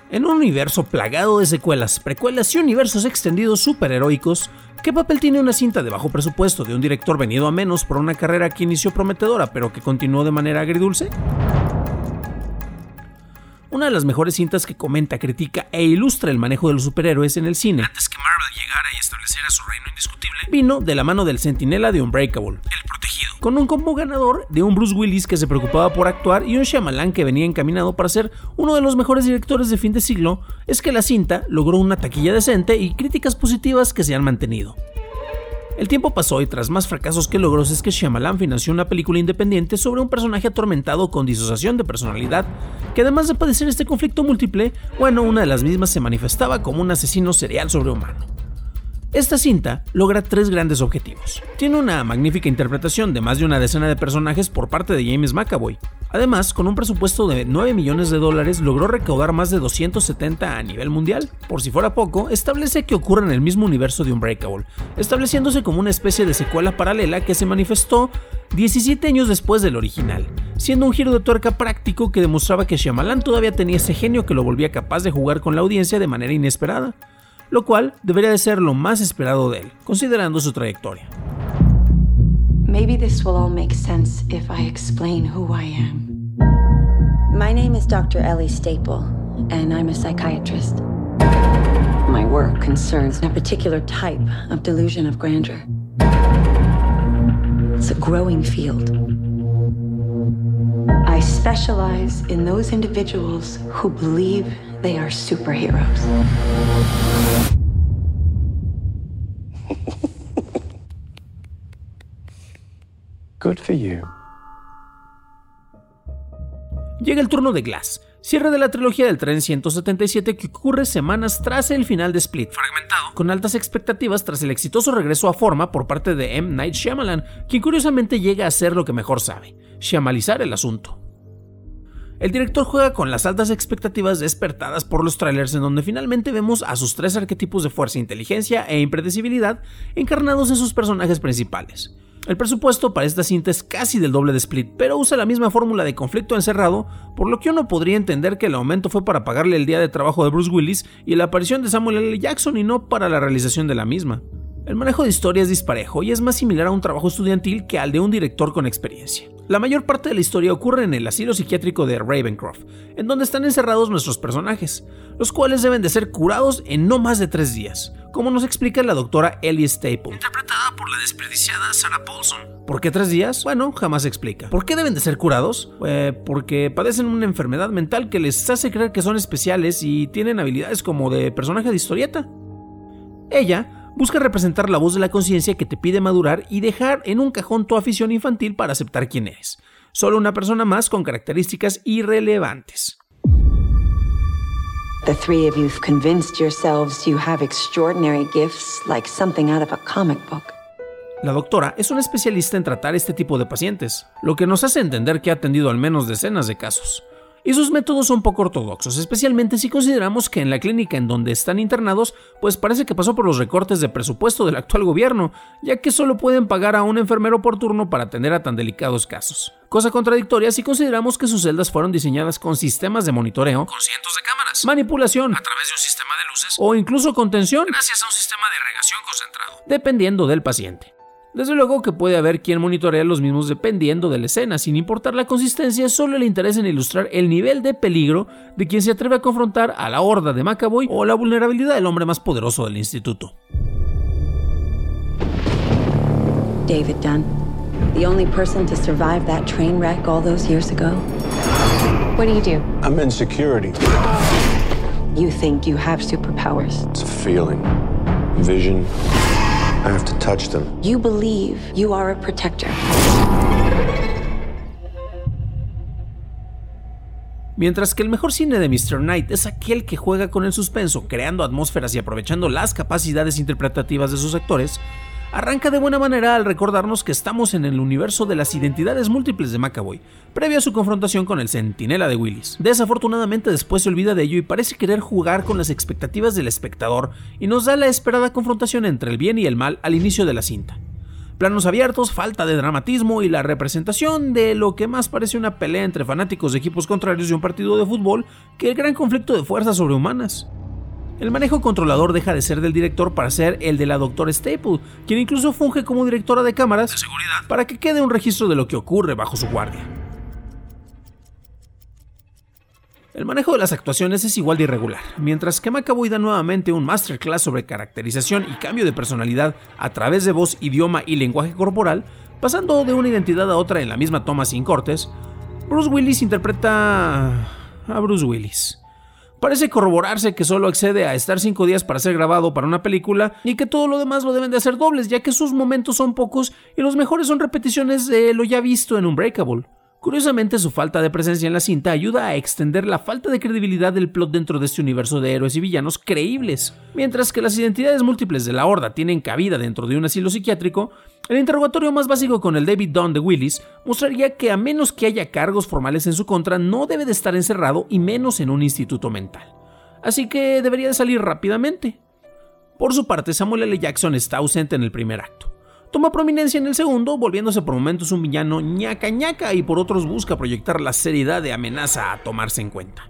En un universo plagado de secuelas, precuelas y universos extendidos superheroicos, ¿qué papel tiene una cinta de bajo presupuesto de un director venido a menos por una carrera que inició prometedora pero que continuó de manera agridulce? Una de las mejores cintas que comenta, critica e ilustra el manejo de los superhéroes en el cine, antes que Marvel llegara y estableciera su reino indiscutible, vino de la mano del centinela de Unbreakable, El Protegido, con un combo ganador de un Bruce Willis que se preocupaba por actuar y un Shyamalan que venía encaminado para ser uno de los mejores directores de fin de siglo. Es que la cinta logró una taquilla decente y críticas positivas que se han mantenido. El tiempo pasó y tras más fracasos que logros es que Shyamalan financió una película independiente sobre un personaje atormentado con disociación de personalidad, que además de padecer este conflicto múltiple, una de las mismas se manifestaba como un asesino serial sobrehumano. Esta cinta logra 3 grandes objetivos. Tiene una magnífica interpretación de más de una decena de personajes por parte de James McAvoy. Además, con un presupuesto de $9 millones, logró recaudar más de 270 a nivel mundial. Por si fuera poco, establece que ocurre en el mismo universo de Unbreakable, estableciéndose como una especie de secuela paralela que se manifestó 17 años después del original, siendo un giro de tuerca práctico que demostraba que Shyamalan todavía tenía ese genio que lo volvía capaz de jugar con la audiencia de manera inesperada, lo cual debería de ser lo más esperado de él, considerando su trayectoria. Maybe this will all make sense if I explain who I am. My name is Dr. Ellie Staple, and I'm a psychiatrist. My work concerns a particular type of delusion of grandeur. It's a growing field. I specialize in those individuals who believe they are superheroes. Good for you. Llega el turno de Glass, cierre de la trilogía del Tren 177 que ocurre semanas tras el final de Split, fragmentado, con altas expectativas tras el exitoso regreso a forma por parte de M. Night Shyamalan, quien curiosamente llega a hacer lo que mejor sabe, shyamalizar el asunto. El director juega con las altas expectativas despertadas por los trailers en donde finalmente vemos a sus 3 arquetipos de fuerza, inteligencia e impredecibilidad encarnados en sus personajes principales. El presupuesto para esta cinta es casi del doble de Split, pero usa la misma fórmula de conflicto encerrado, por lo que uno podría entender que el aumento fue para pagarle el día de trabajo de Bruce Willis y la aparición de Samuel L. Jackson y no para la realización de la misma. El manejo de historia es disparejo y es más similar a un trabajo estudiantil que al de un director con experiencia. La mayor parte de la historia ocurre en el asilo psiquiátrico de Ravencroft, en donde están encerrados nuestros personajes, los cuales deben de ser curados en no más de 3 días, como nos explica la doctora Ellie Staple, interpretada por la desperdiciada Sarah Paulson. ¿Por qué 3 días? Jamás se explica. ¿Por qué deben de ser curados? Porque padecen una enfermedad mental que les hace creer que son especiales y tienen habilidades como de personaje de historieta. Ella busca representar la voz de la conciencia que te pide madurar y dejar en un cajón tu afición infantil para aceptar quién eres. Solo una persona más con características irrelevantes. The 3 of you've convinced yourselves you have extraordinary gifts like something out of a comic book. La doctora es una especialista en tratar este tipo de pacientes, lo que nos hace entender que ha atendido al menos decenas de casos. Y sus métodos son poco ortodoxos, especialmente si consideramos que en la clínica en donde están internados, pues parece que pasó por los recortes de presupuesto del actual gobierno, ya que solo pueden pagar a un enfermero por turno para atender a tan delicados casos. Cosa contradictoria si consideramos que sus celdas fueron diseñadas con sistemas de monitoreo, con cientos de cámaras, manipulación, a través de un sistema de luces, o incluso contención, gracias a un sistema de regación concentrado, dependiendo del paciente. Desde luego que puede haber quien monitorea los mismos dependiendo de la escena, sin importar la consistencia, solo le interesa en ilustrar el nivel de peligro de quien se atreve a confrontar a la horda de McAvoy o la vulnerabilidad del hombre más poderoso del instituto. David Dunn, the only person to survive that train wreck all those years ago. What do you do? I'm in security. You think you have superpowers. It's a feeling. Vision. I have to touch them. You believe you are a protector. Mientras que el mejor cine de Mr. Knight es aquel que juega con el suspenso, creando atmósferas y aprovechando las capacidades interpretativas de sus actores, arranca de buena manera al recordarnos que estamos en el universo de las identidades múltiples de McAvoy, previo a su confrontación con el centinela de Willis. Desafortunadamente después se olvida de ello y parece querer jugar con las expectativas del espectador y nos da la esperada confrontación entre el bien y el mal al inicio de la cinta. Planos abiertos, falta de dramatismo y la representación de lo que más parece una pelea entre fanáticos de equipos contrarios de un partido de fútbol que el gran conflicto de fuerzas sobrehumanas. El manejo controlador deja de ser del director para ser el de la Dr. Staple, quien incluso funge como directora de cámaras de seguridad para que quede un registro de lo que ocurre bajo su guardia. El manejo de las actuaciones es igual de irregular, mientras que McAvoy da nuevamente un masterclass sobre caracterización y cambio de personalidad a través de voz, idioma y lenguaje corporal, pasando de una identidad a otra en la misma toma sin cortes. Bruce Willis interpreta a Bruce Willis. Parece corroborarse que solo accede a estar 5 días para ser grabado para una película y que todo lo demás lo deben de hacer dobles, ya que sus momentos son pocos y los mejores son repeticiones de lo ya visto en Unbreakable. Curiosamente, su falta de presencia en la cinta ayuda a extender la falta de credibilidad del plot dentro de este universo de héroes y villanos creíbles. Mientras que las identidades múltiples de la Horda tienen cabida dentro de un asilo psiquiátrico, el interrogatorio más básico con el David Dunn de Willis mostraría que a menos que haya cargos formales en su contra, no debe de estar encerrado y menos en un instituto mental. Así que debería de salir rápidamente. Por su parte, Samuel L. Jackson está ausente en el primer acto. Toma prominencia en el segundo, volviéndose por momentos un villano ñaca ñaca y por otros busca proyectar la seriedad de amenaza a tomarse en cuenta.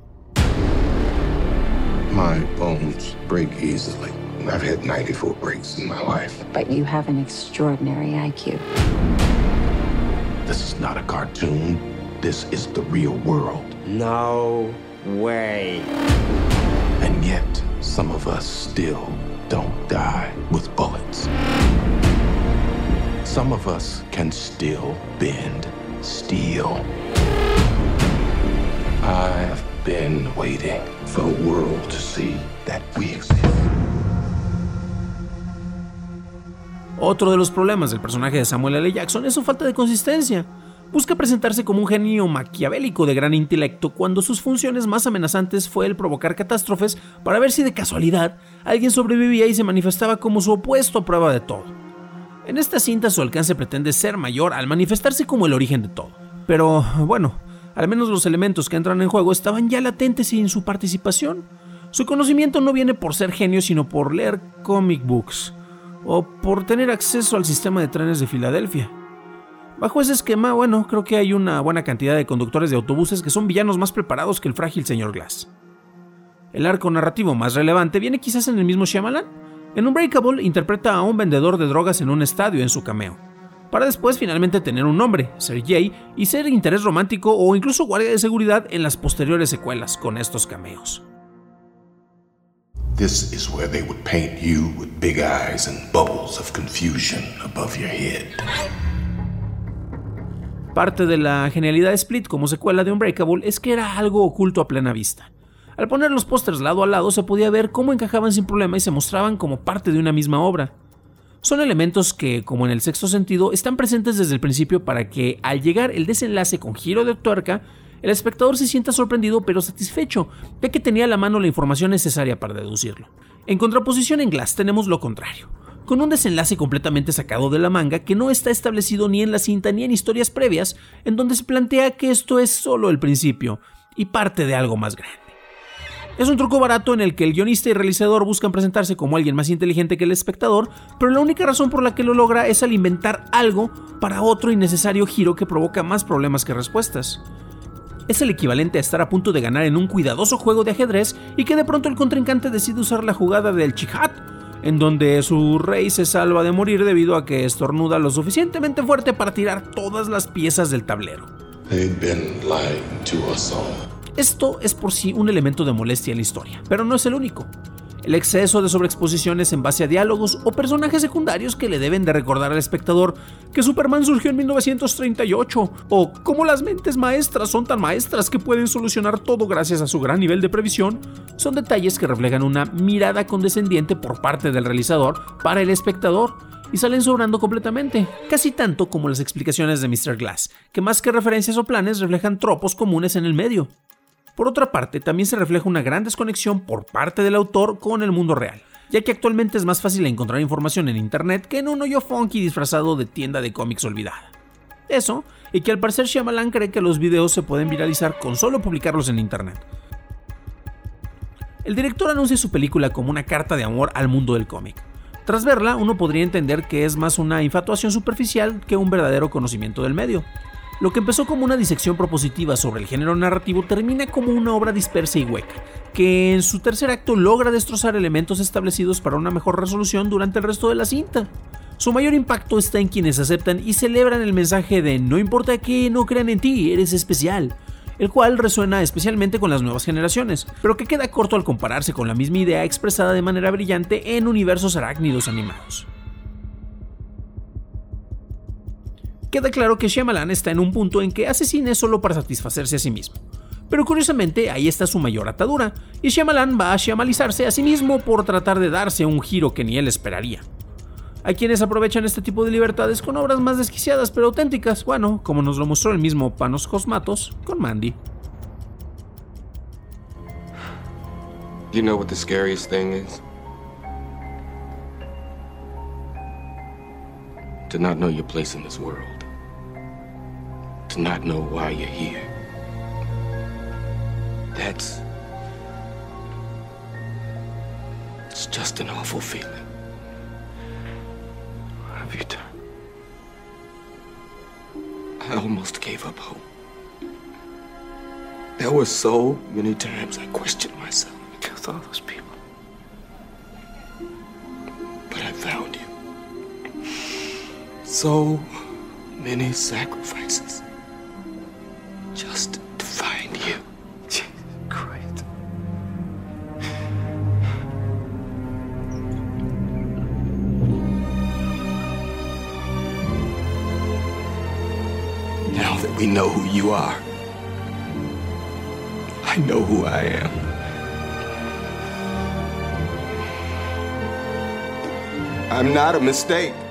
My bones break easily. I've had 94 breaks in my life. But you have an extraordinary IQ. This is not a cartoon. This is the real world. No way. And yet, some of us still don't die with bullets. Some of us can still bend steel. I've been waiting for the world to see that we exist. Otro de los problemas del personaje de Samuel L. Jackson es su falta de consistencia. Busca presentarse como un genio maquiavélico de gran intelecto cuando sus funciones más amenazantes fue el provocar catástrofes para ver si de casualidad alguien sobrevivía y se manifestaba como su opuesto a prueba de todo. En esta cinta su alcance pretende ser mayor al manifestarse como el origen de todo. Pero, bueno, al menos los elementos que entran en juego estaban ya latentes sin su participación. Su conocimiento no viene por ser genio, sino por leer comic books, o por tener acceso al sistema de trenes de Filadelfia. Bajo ese esquema, bueno, creo que hay una buena cantidad de conductores de autobuses que son villanos más preparados que el frágil señor Glass. El arco narrativo más relevante viene quizás en el mismo Shyamalan. En Unbreakable interpreta a un vendedor de drogas en un estadio en su cameo, para después finalmente tener un nombre, ser Jay, y ser interés romántico o incluso guardia de seguridad en las posteriores secuelas con estos cameos. This is where they would paint you with big eyes and bubbles of confusion above your head. Parte de la genialidad de Split como secuela de Unbreakable es que era algo oculto a plena vista. Al poner los pósters lado a lado se podía ver cómo encajaban sin problema y se mostraban como parte de una misma obra. Son elementos que, como en el sexto sentido, están presentes desde el principio para que, al llegar el desenlace con giro de tuerca, el espectador se sienta sorprendido pero satisfecho, ya que tenía a la mano la información necesaria para deducirlo. En contraposición en Glass tenemos lo contrario, con un desenlace completamente sacado de la manga que no está establecido ni en la cinta ni en historias previas, en donde se plantea que esto es solo el principio y parte de algo más grande. Es un truco barato en el que el guionista y realizador buscan presentarse como alguien más inteligente que el espectador, pero la única razón por la que lo logra es al inventar algo para otro innecesario giro que provoca más problemas que respuestas. Es el equivalente a estar a punto de ganar en un cuidadoso juego de ajedrez y que de pronto el contrincante decide usar la jugada del Chihad, en donde su rey se salva de morir debido a que estornuda lo suficientemente fuerte para tirar todas las piezas del tablero. They've been lying to us all. Esto es por sí un elemento de molestia en la historia, pero no es el único. El exceso de sobreexposiciones en base a diálogos o personajes secundarios que le deben de recordar al espectador que Superman surgió en 1938, o cómo las mentes maestras son tan maestras que pueden solucionar todo gracias a su gran nivel de previsión, son detalles que reflejan una mirada condescendiente por parte del realizador para el espectador y salen sobrando completamente, casi tanto como las explicaciones de Mr. Glass, que más que referencias o planes reflejan tropos comunes en el medio. Por otra parte, también se refleja una gran desconexión por parte del autor con el mundo real, ya que actualmente es más fácil encontrar información en internet que en un hoyo funky disfrazado de tienda de cómics olvidada. Eso, y que al parecer Shyamalan cree que los videos se pueden viralizar con solo publicarlos en internet. El director anuncia su película como una carta de amor al mundo del cómic, Tras verla, uno podría entender que es más una infatuación superficial que un verdadero conocimiento del medio. Lo que empezó como una disección propositiva sobre el género narrativo termina como una obra dispersa y hueca, que en su tercer acto logra destrozar elementos establecidos para una mejor resolución durante el resto de la cinta. Su mayor impacto está en quienes aceptan y celebran el mensaje de no importa que no crean en ti, eres especial, el cual resuena especialmente con las nuevas generaciones, pero que queda corto al compararse con la misma idea expresada de manera brillante en universos arácnidos animados. Queda claro que Shyamalan está en un punto en que hace cine solo para satisfacerse a sí mismo, pero curiosamente ahí está su mayor atadura, y Shyamalan va a shyamalizarse a sí mismo por tratar de darse un giro que ni él esperaría. Hay quienes aprovechan este tipo de libertades con obras más desquiciadas pero auténticas, bueno, como nos lo mostró el mismo Panos Cosmatos con Mandy. You know what the scariest thing is? To not know your place in this world. To not know why you're here. It's just an awful feeling. What have you done? I almost gave up hope. There were so many times I questioned myself. I killed all those people. But I found you. So many sacrifices. Just to find you. Jesus Christ. Now that we know who you are, I know who I am. I'm not a mistake.